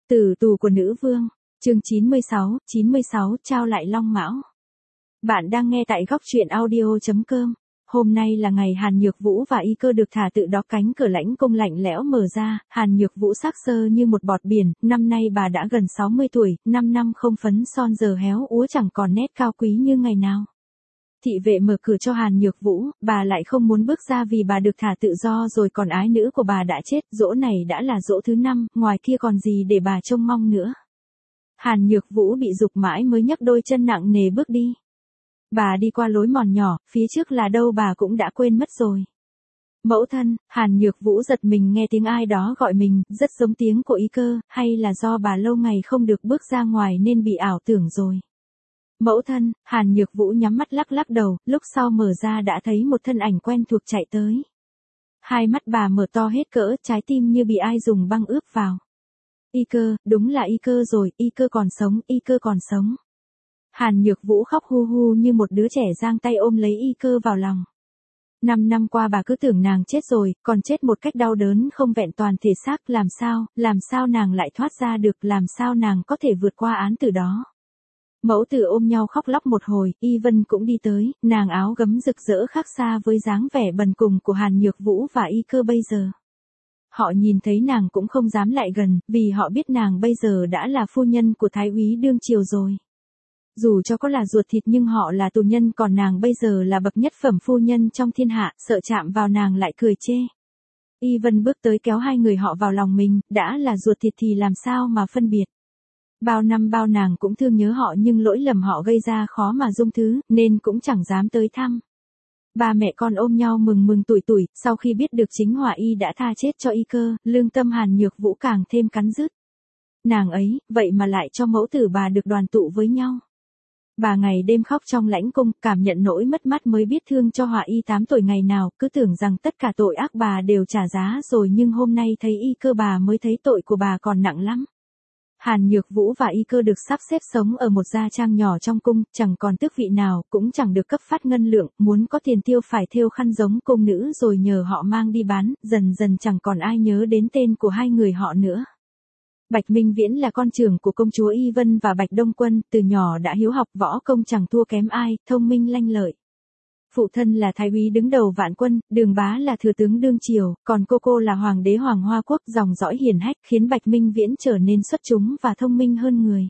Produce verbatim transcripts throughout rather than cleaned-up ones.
Tử tù của nữ vương, chương chín mươi sáu, chín mươi sáu, trao lại long mão. Bạn đang nghe tại góc truyện audio chấm com. Hôm nay là ngày Hàn Nhược Vũ và Y Cơ được thả tự đó, cánh cửa lãnh cung lạnh lẽo mở ra, Hàn Nhược Vũ sắc sơ như một bọt biển, năm nay bà đã gần sáu mươi tuổi, năm năm không phấn son giờ héo úa chẳng còn nét cao quý như ngày nào. Thị vệ mở cửa cho Hàn Nhược Vũ, bà lại không muốn bước ra vì bà được thả tự do rồi, còn ái nữ của bà đã chết, dỗ này đã là dỗ thứ năm, ngoài kia còn gì để bà trông mong nữa. Hàn Nhược Vũ bị giục mãi mới nhấc đôi chân nặng nề bước đi. Bà đi qua lối mòn nhỏ, phía trước là đâu bà cũng đã quên mất rồi. Mẫu thân, Hàn Nhược Vũ giật mình nghe tiếng ai đó gọi mình, rất giống tiếng của Y Cơ, hay là do bà lâu ngày không được bước ra ngoài nên bị ảo tưởng rồi. Mẫu thân, Hàn Nhược Vũ nhắm mắt lắc lắc đầu, lúc sau mở ra đã thấy một thân ảnh quen thuộc chạy tới. Hai mắt bà mở to hết cỡ, trái tim như bị ai dùng băng ướp vào. Y Cơ, đúng là Y Cơ rồi, Y Cơ còn sống, Y Cơ còn sống. Hàn Nhược Vũ khóc hu hu như một đứa trẻ, giang tay ôm lấy Y Cơ vào lòng. Năm năm qua bà cứ tưởng nàng chết rồi, còn chết một cách đau đớn không vẹn toàn thể xác, làm sao, làm sao nàng lại thoát ra được, làm sao nàng có thể vượt qua án tử đó. Mẫu tử ôm nhau khóc lóc một hồi, Y Vân cũng đi tới, nàng áo gấm rực rỡ khác xa với dáng vẻ bần cùng của Hàn Nhược Vũ và Y Cơ bây giờ. Họ nhìn thấy nàng cũng không dám lại gần, vì họ biết nàng bây giờ đã là phu nhân của Thái úy đương triều rồi. Dù cho có là ruột thịt nhưng họ là tù nhân, còn nàng bây giờ là bậc nhất phẩm phu nhân trong thiên hạ, sợ chạm vào nàng lại cười chê. Y Vân bước tới kéo hai người họ vào lòng mình, đã là ruột thịt thì làm sao mà phân biệt. Bao năm bao nàng cũng thương nhớ họ nhưng lỗi lầm họ gây ra khó mà dung thứ, nên cũng chẳng dám tới thăm. Ba mẹ con ôm nhau mừng mừng tủi tủi, sau khi biết được chính Hỏa Y đã tha chết cho Y Cơ, lương tâm Hàn Nhược Vũ càng thêm cắn rứt. Nàng ấy, vậy mà lại cho mẫu tử bà được đoàn tụ với nhau. Bà ngày đêm khóc trong lãnh cung, cảm nhận nỗi mất mát mới biết thương cho Hỏa Y tám tuổi ngày nào, cứ tưởng rằng tất cả tội ác bà đều trả giá rồi, nhưng hôm nay thấy Y Cơ bà mới thấy tội của bà còn nặng lắm. Hàn Nhược Vũ và Y Cơ được sắp xếp sống ở một gia trang nhỏ trong cung, chẳng còn tước vị nào, cũng chẳng được cấp phát ngân lượng, muốn có tiền tiêu phải thêu khăn giống cung nữ rồi nhờ họ mang đi bán, dần dần chẳng còn ai nhớ đến tên của hai người họ nữa. Bạch Minh Viễn là con trưởng của công chúa Y Vân và Bạch Đông Quân, từ nhỏ đã hiếu học võ công, chẳng thua kém ai, thông minh lanh lợi. Phụ thân là Thái úy đứng đầu vạn quân, Đường bá là thừa tướng đương triều, còn cô cô là hoàng đế Hoàng Hoa Quốc, dòng dõi hiển hách, khiến Bạch Minh Viễn trở nên xuất chúng và thông minh hơn người.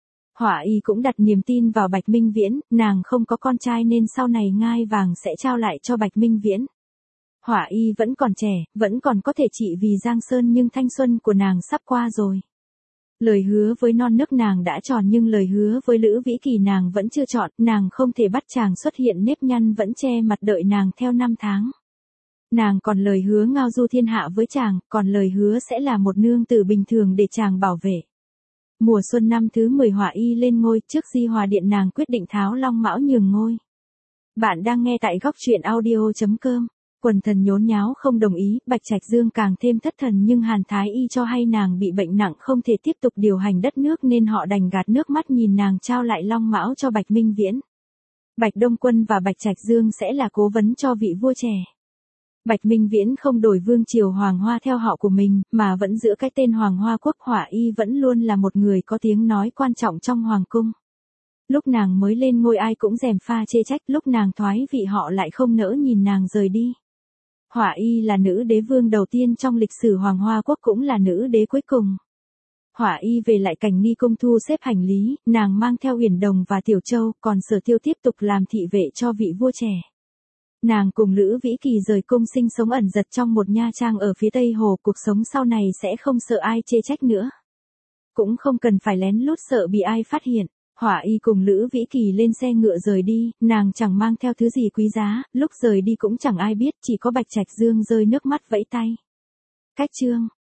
Hỏa Y cũng đặt niềm tin vào Bạch Minh Viễn, nàng không có con trai nên sau này ngai vàng sẽ trao lại cho Bạch Minh Viễn. Hỏa Y vẫn còn trẻ, vẫn còn có thể trị vì Giang Sơn, nhưng thanh xuân của nàng sắp qua rồi. Lời hứa với non nước nàng đã tròn nhưng lời hứa với Lữ Vĩ Kỳ nàng vẫn chưa chọn, nàng không thể bắt chàng xuất hiện nếp nhăn vẫn che mặt đợi nàng theo năm tháng. Nàng còn lời hứa ngao du thiên hạ với chàng, còn lời hứa sẽ là một nương tử bình thường để chàng bảo vệ. Mùa xuân năm thứ mười Hỏa Y lên ngôi, trước Di Hòa Điện nàng quyết định tháo long mão nhường ngôi. Bạn đang nghe tại góc truyện audio chấm com. Quần thần nhốn nháo không đồng ý, Bạch Trạch Dương càng thêm thất thần, nhưng Hàn Thái Y cho hay nàng bị bệnh nặng không thể tiếp tục điều hành đất nước nên họ đành gạt nước mắt nhìn nàng trao lại long mão cho Bạch Minh Viễn. Bạch Đông Quân và Bạch Trạch Dương sẽ là cố vấn cho vị vua trẻ. Bạch Minh Viễn không đổi vương triều Hoàng Hoa theo họ của mình, mà vẫn giữ cái tên Hoàng Hoa Quốc. Hỏa Y vẫn luôn là một người có tiếng nói quan trọng trong Hoàng cung. Lúc nàng mới lên ngôi ai cũng gièm pha chê trách, lúc nàng thoái vị họ lại không nỡ nhìn nàng rời đi. Hỏa Y là nữ đế vương đầu tiên trong lịch sử Hoàng Hoa Quốc, cũng là nữ đế cuối cùng. Hỏa Y về lại Cảnh Nghi cung thu xếp hành lý, nàng mang theo Uyển Đồng và Tiểu Châu, còn Sở Tiêu tiếp tục làm thị vệ cho vị vua trẻ. Nàng cùng Lữ Vĩ Kỳ rời cung sinh sống ẩn giật trong một nha trang ở phía Tây Hồ, cuộc sống sau này sẽ không sợ ai chê trách nữa. Cũng không cần phải lén lút sợ bị ai phát hiện. Hỏa Y cùng Lữ Vĩ Kỳ lên xe ngựa rời đi, nàng chẳng mang theo thứ gì quý giá, lúc rời đi cũng chẳng ai biết, chỉ có Bạch Trạch Dương rơi nước mắt vẫy tay. Cách chương